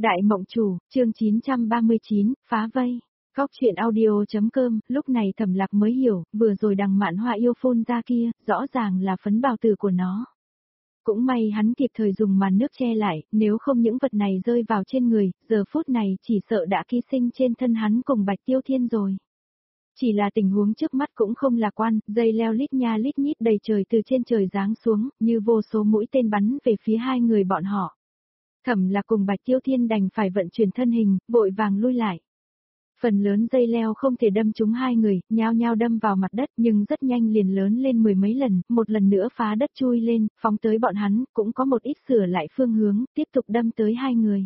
Đại Mộng Chủ, chương 939, phá vây. Góc chuyện audio.com, lúc này Thẩm Lạc mới hiểu, vừa rồi đằng Mạn Hoa yêu phun ra kia, rõ ràng là phấn bào tử của nó. Cũng may hắn kịp thời dùng màn nước che lại, nếu không những vật này rơi vào trên người, giờ phút này chỉ sợ đã ký sinh trên thân hắn cùng Bạch Tiêu Thiên rồi. Chỉ là tình huống trước mắt cũng không lạc quan, dây leo lít nha lít nhít đầy trời từ trên trời giáng xuống, như vô số mũi tên bắn về phía hai người bọn họ. Thẩm Lạc cùng Bạch Tiêu Thiên đành phải vận chuyển thân hình, vội vàng lui lại. Phần lớn dây leo không thể đâm trúng hai người, nhao nhao đâm vào mặt đất nhưng rất nhanh liền lớn lên mười mấy lần, một lần nữa phá đất chui lên, phóng tới bọn hắn, cũng có một ít sửa lại phương hướng, tiếp tục đâm tới hai người.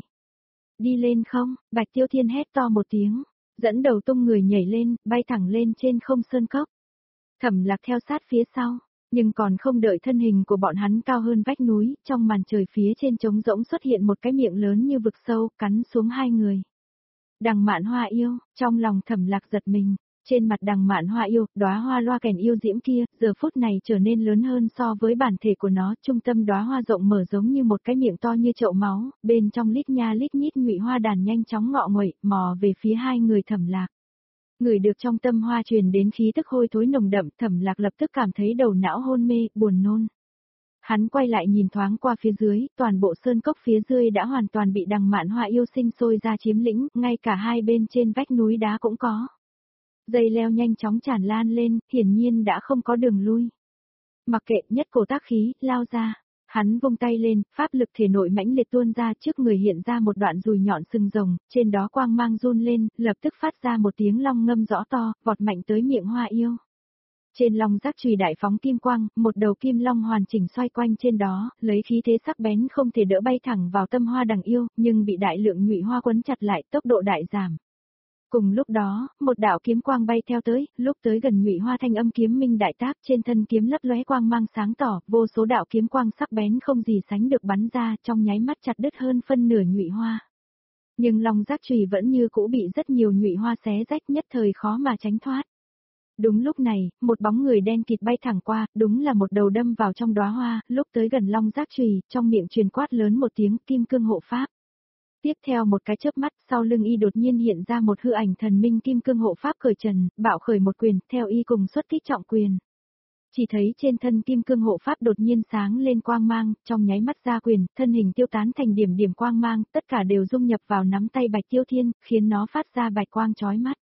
Đi lên không, Bạch Tiêu Thiên hét to một tiếng, dẫn đầu tung người nhảy lên, bay thẳng lên trên không sơn cốc. Thẩm Lạc theo sát phía sau. Nhưng còn không đợi thân hình của bọn hắn cao hơn vách núi, trong màn trời phía trên trống rỗng xuất hiện một cái miệng lớn như vực sâu, cắn xuống hai người. Đằng Mạn Hoa yêu, trong lòng Thẩm Lạc giật mình, trên mặt đằng Mạn Hoa yêu, đóa hoa loa kèn yêu diễm kia, giờ phút này trở nên lớn hơn so với bản thể của nó, trung tâm đóa hoa rộng mở giống như một cái miệng to như chậu máu, bên trong lít nha lít nhít nhụy hoa đàn nhanh chóng ngọ nguậy, mò về phía hai người Thẩm Lạc. Người được trong tâm hoa truyền đến khí tức hôi thối nồng đậm, Thẩm Lạc lập tức cảm thấy đầu não hôn mê, buồn nôn. Hắn quay lại nhìn thoáng qua phía dưới, toàn bộ sơn cốc phía dưới đã hoàn toàn bị đằng Mạn Hoa yêu sinh sôi ra chiếm lĩnh, ngay cả hai bên trên vách núi đá cũng có. Dây leo nhanh chóng tràn lan lên, hiển nhiên đã không có đường lui. Mặc kệ, nhất cổ tác khí, lao ra. Hắn vung tay lên, pháp lực thể nội mãnh liệt tuôn ra, trước người hiện ra một đoạn dùi nhọn sừng rồng, trên đó quang mang run lên, lập tức phát ra một tiếng long ngâm rõ to, vọt mạnh tới miệng hoa yêu. Trên long giác chùy đại phóng kim quang, một đầu kim long hoàn chỉnh xoay quanh trên đó, lấy khí thế sắc bén không thể đỡ bay thẳng vào tâm hoa đằng yêu, nhưng bị đại lượng nhụy hoa quấn chặt lại, tốc độ đại giảm. Cùng lúc đó, một đạo kiếm quang bay theo tới, lúc tới gần nhụy hoa thanh âm kiếm minh đại tác, trên thân kiếm lấp lóe quang mang sáng tỏ, vô số đạo kiếm quang sắc bén không gì sánh được bắn ra, trong nháy mắt chặt đứt hơn phân nửa nhụy hoa. Nhưng long giác chùy vẫn như cũ bị rất nhiều nhụy hoa xé rách, nhất thời khó mà tránh thoát. Đúng lúc này, một bóng người đen kịt bay thẳng qua, đúng là một đầu đâm vào trong đóa hoa, lúc tới gần long giác chùy, trong miệng truyền quát lớn một tiếng kim cương hộ pháp. Tiếp theo một cái chớp mắt, sau lưng y đột nhiên hiện ra một hư ảnh thần minh kim cương hộ pháp cởi trần, bạo khởi một quyền, theo y cùng xuất kích trọng quyền. Chỉ thấy trên thân kim cương hộ pháp đột nhiên sáng lên quang mang, trong nháy mắt ra quyền, thân hình tiêu tán thành điểm điểm quang mang, tất cả đều dung nhập vào nắm tay Bạch Tiêu Thiên, khiến nó phát ra bạch quang chói mắt.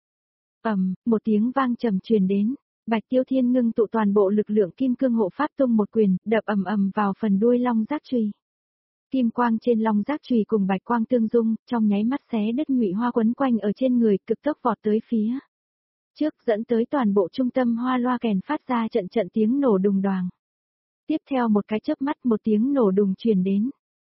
Một tiếng vang trầm truyền đến, Bạch Tiêu Thiên ngưng tụ toàn bộ lực lượng kim cương hộ pháp tung một quyền, đập ầm vào phần đuôi long giác chùy. Kim quang trên long giác chùy cùng bạch quang tương dung, trong nháy mắt xé đứt nhụy hoa quấn quanh ở trên người, cực tốc vọt tới phía trước, dẫn tới toàn bộ trung tâm hoa loa kèn phát ra trận trận tiếng nổ đùng đoàng. Tiếp theo một cái chớp mắt, một tiếng nổ đùng truyền đến.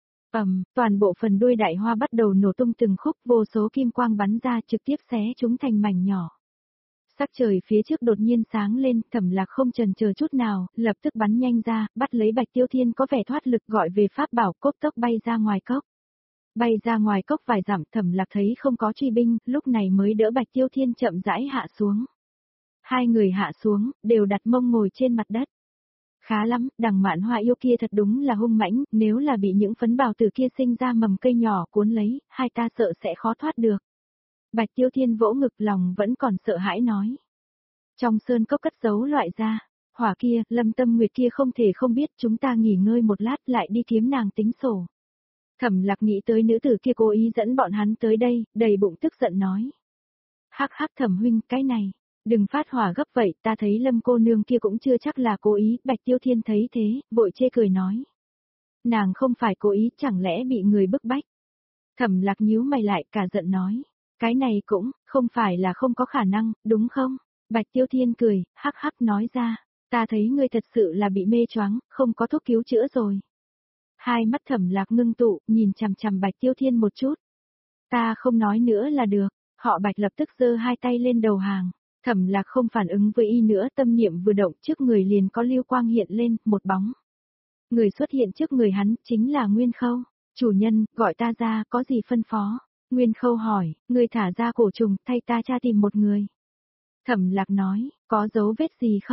Toàn bộ phần đuôi đại hoa bắt đầu nổ tung từng khúc, vô số kim quang bắn ra trực tiếp xé chúng thành mảnh nhỏ. Sắc trời phía trước đột nhiên sáng lên, Thẩm Lạc không chần chờ chút nào, lập tức bắn nhanh ra, bắt lấy Bạch Tiêu Thiên có vẻ thoát lực, gọi về pháp bảo, cốc tốc bay ra ngoài cốc. Bay ra ngoài cốc vài dặm, Thẩm Lạc thấy không có truy binh, lúc này mới đỡ Bạch Tiêu Thiên chậm rãi hạ xuống. Hai người hạ xuống, đều đặt mông ngồi trên mặt đất. Khá lắm, đằng Mạn Hoa yêu kia thật đúng là hung mãnh, nếu là bị những phấn bào tử kia sinh ra mầm cây nhỏ cuốn lấy, hai ta sợ sẽ khó thoát được. Bạch Tiêu Thiên vỗ ngực, lòng vẫn còn sợ hãi nói. Trong sơn cốc cất giấu loại ra, hỏa kia, Lâm Tâm Nguyệt kia không thể không biết, chúng ta nghỉ ngơi một lát lại đi kiếm nàng tính sổ. Thẩm Lạc nghĩ tới nữ tử kia cố ý dẫn bọn hắn tới đây, đầy bụng tức giận nói. Hắc hắc Thẩm huynh, cái này, đừng phát hỏa gấp vậy, ta thấy Lâm cô nương kia cũng chưa chắc là cố ý, Bạch Tiêu Thiên thấy thế, vội chê cười nói. Nàng không phải cố ý, chẳng lẽ bị người bức bách. Thẩm Lạc nhíu mày lại, cả giận nói. Cái này cũng, không phải là không có khả năng, đúng không? Bạch Tiêu Thiên cười, hắc hắc nói ra, ta thấy ngươi thật sự là bị mê choáng, không có thuốc cứu chữa rồi. Hai mắt Thẩm Lạc ngưng tụ, nhìn chằm chằm Bạch Tiêu Thiên một chút. Ta không nói nữa là được, họ Bạch lập tức giơ hai tay lên đầu hàng. Thẩm Lạc không phản ứng với y nữa, tâm niệm vừa động, trước người liền có lưu quang hiện lên, một bóng. Người xuất hiện trước người hắn, chính là Nguyên Khâu. Chủ nhân, gọi ta ra, có gì phân phó? Nguyên Khâu hỏi, người thả ra cổ trùng, thay ta tra tìm một người. Thẩm Lạc nói, có dấu vết gì không?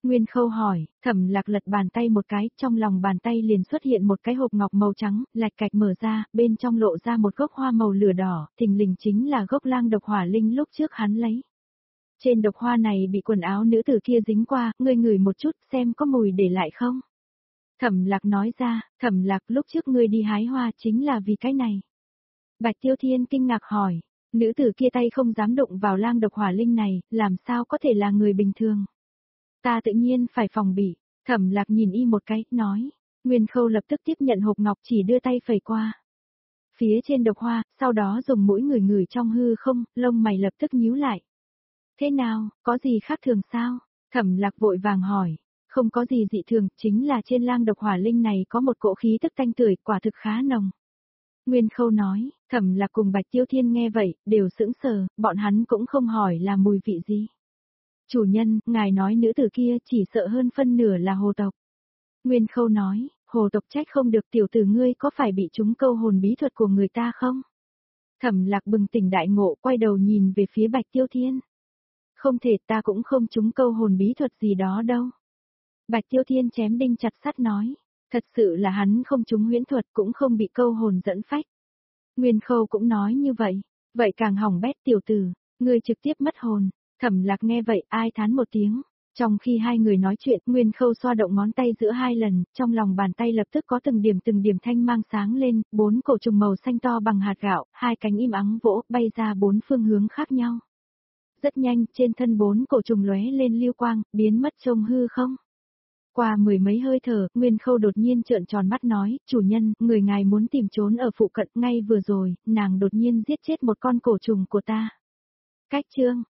Nguyên Khâu hỏi, Thẩm Lạc lật bàn tay một cái, trong lòng bàn tay liền xuất hiện một cái hộp ngọc màu trắng, lạch cạch mở ra, bên trong lộ ra một gốc hoa màu lửa đỏ, thình lình chính là gốc lang độc hỏa linh lúc trước hắn lấy. Trên độc hoa này bị quần áo nữ tử kia dính qua, ngươi ngửi một chút xem có mùi để lại không? Thẩm Lạc nói ra, Thẩm Lạc lúc trước ngươi đi hái hoa chính là vì cái này. Bạch Tiêu Thiên kinh ngạc hỏi, nữ tử kia tay không dám đụng vào lang độc hỏa linh này, làm sao có thể là người bình thường? Ta tự nhiên phải phòng bị, Thẩm Lạc nhìn y một cái, nói. Nguyên Khâu lập tức tiếp nhận hộp ngọc chỉ đưa tay phẩy qua. Phía trên độc hoa, sau đó dùng mũi ngửi trong hư không, lông mày lập tức nhíu lại. Thế nào, có gì khác thường sao? Thẩm Lạc vội vàng hỏi. Không có gì dị thường, chính là trên lang độc hỏa linh này có một cỗ khí tức tanh tưởi, quả thực khá nồng. Nguyên Khâu nói, Thẩm Lạc cùng Bạch Tiêu Thiên nghe vậy, đều sững sờ, bọn hắn cũng không hỏi là mùi vị gì. Chủ nhân, ngài nói nữ tử kia chỉ sợ hơn phân nửa là hồ tộc. Nguyên Khâu nói, hồ tộc trách không được tiểu tử ngươi có phải bị trúng câu hồn bí thuật của người ta không? Thẩm Lạc bừng tỉnh đại ngộ quay đầu nhìn về phía Bạch Tiêu Thiên. Không thể ta cũng không trúng câu hồn bí thuật gì đó đâu. Bạch Tiêu Thiên chém đinh chặt sắt nói, thật sự là hắn không trúng huyễn thuật cũng không bị câu hồn dẫn phách. Nguyên Khâu cũng nói như vậy, vậy càng hỏng bét tiểu tử, ngươi trực tiếp mất hồn. Thẩm Lạc nghe vậy ai thán một tiếng. Trong khi hai người nói chuyện, Nguyên Khâu xoa động ngón tay giữa hai lần, trong lòng bàn tay lập tức có từng điểm thanh mang sáng lên, 4 cổ trùng màu xanh to bằng hạt gạo, hai cánh im ắng vỗ, bay ra 4 phương hướng khác nhau. Rất nhanh, trên thân 4 cổ trùng lóe lên lưu quang, biến mất trong hư không. Qua mười mấy hơi thở, Nguyên Khâu đột nhiên trợn tròn mắt nói, chủ nhân, người ngài muốn tìm trốn ở phụ cận, ngay vừa rồi, nàng đột nhiên giết chết một con cổ trùng của ta. Cách chương